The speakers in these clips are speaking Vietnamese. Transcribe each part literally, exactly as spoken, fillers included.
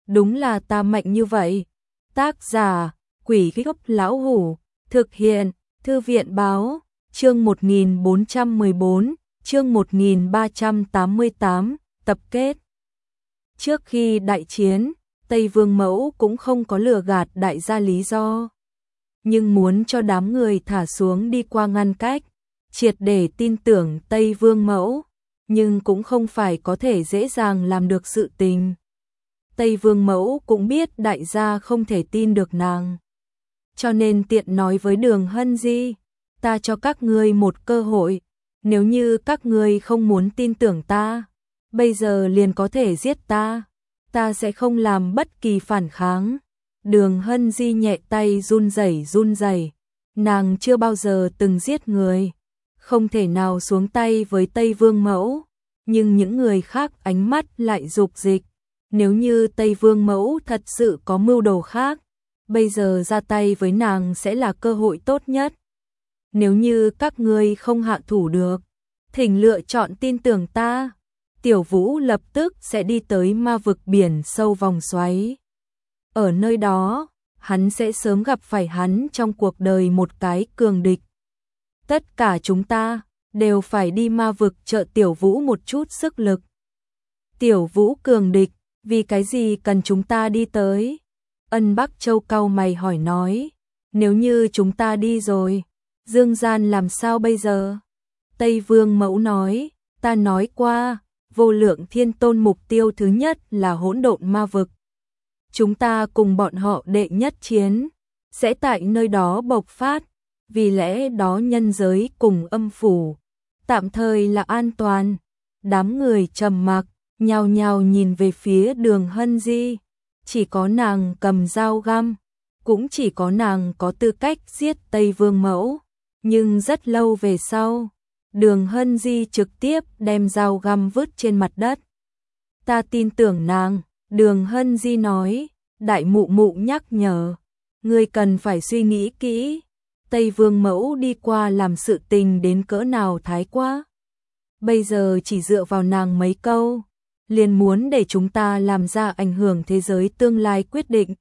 đúng là ta mạnh như vậy. Tác giả, Quỷ Gốc Lão Hủ, thực hiện, Thư viện Báo, chương một nghìn bốn trăm mười bốn, chương một nghìn ba trăm tám mươi tám, tập kết. Trước khi đại chiến, Tây Vương Mẫu cũng không có lừa gạt đại gia lý do, nhưng muốn cho đám người thả xuống đi qua ngăn cách, triệt để tin tưởng Tây Vương Mẫu, nhưng cũng không phải có thể dễ dàng làm được sự tình. Tây Vương Mẫu cũng biết đại gia không thể tin được nàng, cho nên tiện nói với Đường Hân Di, ta cho các ngươi một cơ hội, nếu như các ngươi không muốn tin tưởng ta, bây giờ liền có thể giết ta, ta sẽ không làm bất kỳ phản kháng. Đường Hân Di nhẹ tay run rẩy run rẩy, nàng chưa bao giờ từng giết người, không thể nào xuống tay với Tây Vương Mẫu, nhưng những người khác ánh mắt lại dục dịch, nếu như Tây Vương Mẫu thật sự có mưu đồ khác, bây giờ ra tay với nàng sẽ là cơ hội tốt nhất. Nếu như các ngươi không hạ thủ được, thỉnh lựa chọn tin tưởng ta, Tiểu Vũ lập tức sẽ đi tới ma vực biển sâu vòng xoáy. Ở nơi đó, hắn sẽ sớm gặp phải hắn trong cuộc đời một cái cường địch. Tất cả chúng ta đều phải đi ma vực trợ Tiểu Vũ một chút sức lực. Tiểu Vũ cường địch, vì cái gì cần chúng ta đi tới? Ân Bắc Châu cau mày hỏi nói, nếu như chúng ta đi rồi, Dương Gian làm sao bây giờ? Tây Vương Mẫu nói, ta nói qua, Vô Lượng Thiên Tôn mục tiêu thứ nhất là hỗn độn ma vực. Chúng ta cùng bọn họ đệ nhất chiến, sẽ tại nơi đó bộc phát, vì lẽ đó nhân giới cùng âm phủ, tạm thời là an toàn. Đám người trầm mặc, nhao nhao nhìn về phía Đường Hân Di, chỉ có nàng cầm dao găm, cũng chỉ có nàng có tư cách giết Tây Vương Mẫu. Nhưng rất lâu về sau, Đường Hân Di trực tiếp đem dao găm vứt trên mặt đất. Ta tin tưởng nàng, Đường Hân Di nói, đại mụ mụ nhắc nhở, ngươi cần phải suy nghĩ kỹ, Tây Vương Mẫu đi qua làm sự tình đến cỡ nào thái quá. Bây giờ chỉ dựa vào nàng mấy câu, liền muốn để chúng ta làm ra ảnh hưởng thế giới tương lai quyết định.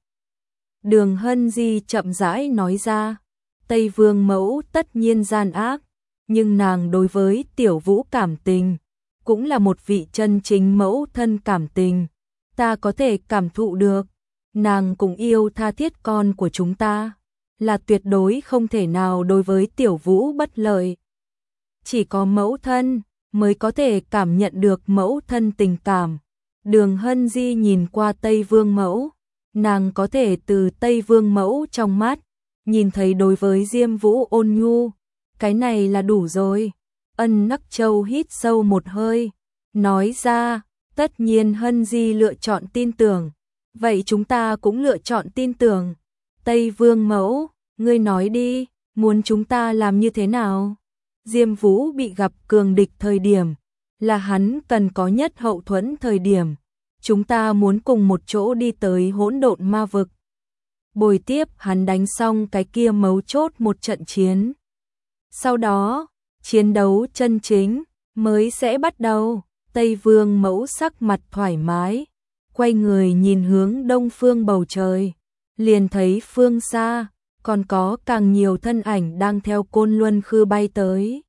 Đường Hân Di chậm rãi nói ra, Tây Vương Mẫu tất nhiên gian ác, nhưng nàng đối với Tiểu Vũ cảm tình, cũng là một vị chân chính mẫu thân cảm tình, ta có thể cảm thụ được, nàng cũng yêu tha thiết con của chúng ta, là tuyệt đối không thể nào đối với Tiểu Vũ bất lợi. Chỉ có mẫu thân mới có thể cảm nhận được mẫu thân tình cảm. Đường Hân Di nhìn qua Tây Vương Mẫu, nàng có thể từ Tây Vương Mẫu trong mắt nhìn thấy đối với Diêm Vũ ôn nhu, cái này là đủ rồi. Ân Nắc Châu hít sâu một hơi, nói ra, tất nhiên Hân Di lựa chọn tin tưởng, vậy chúng ta cũng lựa chọn tin tưởng. Tây Vương Mẫu, ngươi nói đi, muốn chúng ta làm như thế nào? Diêm Vũ bị gặp cường địch thời điểm, là hắn cần có nhất hậu thuẫn thời điểm, chúng ta muốn cùng một chỗ đi tới hỗn độn ma vực. Bồi tiếp hắn đánh xong cái kia mấu chốt một trận chiến. Sau đó, chiến đấu chân chính mới sẽ bắt đầu. Tây Vương Mẫu sắc mặt thoải mái, quay người nhìn hướng đông phương bầu trời, liền thấy phương xa còn có càng nhiều thân ảnh đang theo Côn Luân Khư bay tới.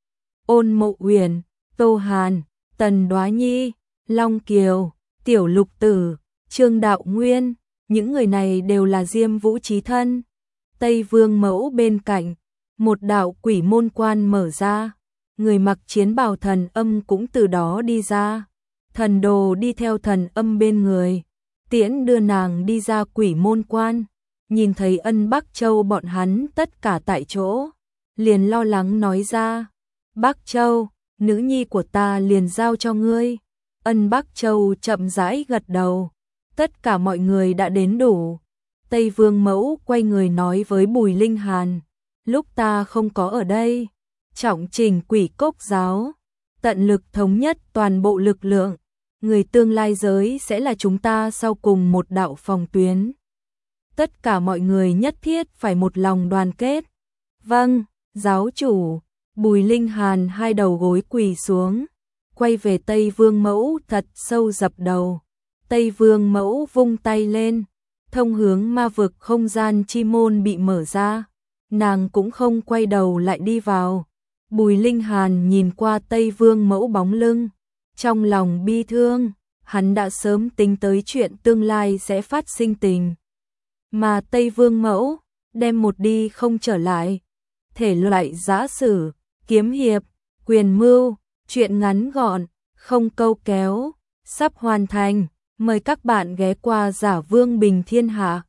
Ôn Mộ Uyển, Tô Hàn, Tần Đoá Nhi, Long Kiều, Tiểu Lục Tử, Trương Đạo Nguyên, những người này đều là Diêm Vũ chí thân. Tây Vương Mẫu bên cạnh, một đạo quỷ môn quan mở ra, người mặc chiến bào thần âm cũng từ đó đi ra. Thần đồ đi theo thần âm bên người, tiễn đưa nàng đi ra quỷ môn quan, nhìn thấy Ân Bắc Châu bọn hắn tất cả tại chỗ, liền lo lắng nói ra, Bắc Châu, nữ nhi của ta liền giao cho ngươi. Ân Bắc Châu chậm rãi gật đầu, tất cả mọi người đã đến đủ. Tây Vương Mẫu quay người nói với Bùi Linh Hàn, lúc ta không có ở đây, trọng trình quỷ cốc giáo, tận lực thống nhất toàn bộ lực lượng, người tương lai giới sẽ là chúng ta sau cùng một đạo phòng tuyến. Tất cả mọi người nhất thiết phải một lòng đoàn kết. Vâng, giáo chủ. Bùi Linh Hàn hai đầu gối quỳ xuống, quay về Tây Vương Mẫu thật sâu dập đầu. Tây Vương Mẫu vung tay lên, thông hướng ma vực không gian chi môn bị mở ra, nàng cũng không quay đầu lại đi vào. Bùi Linh Hàn nhìn qua Tây Vương Mẫu bóng lưng, trong lòng bi thương, hắn đã sớm tính tới chuyện tương lai sẽ phát sinh tình. Mà Tây Vương Mẫu, đem một đi không trở lại. Thể loại giã sử, kiếm hiệp, quyền mưu, truyện ngắn gọn, không câu kéo, sắp hoàn thành. Mời các bạn ghé qua Giả Vương Bình Thiên Hạ.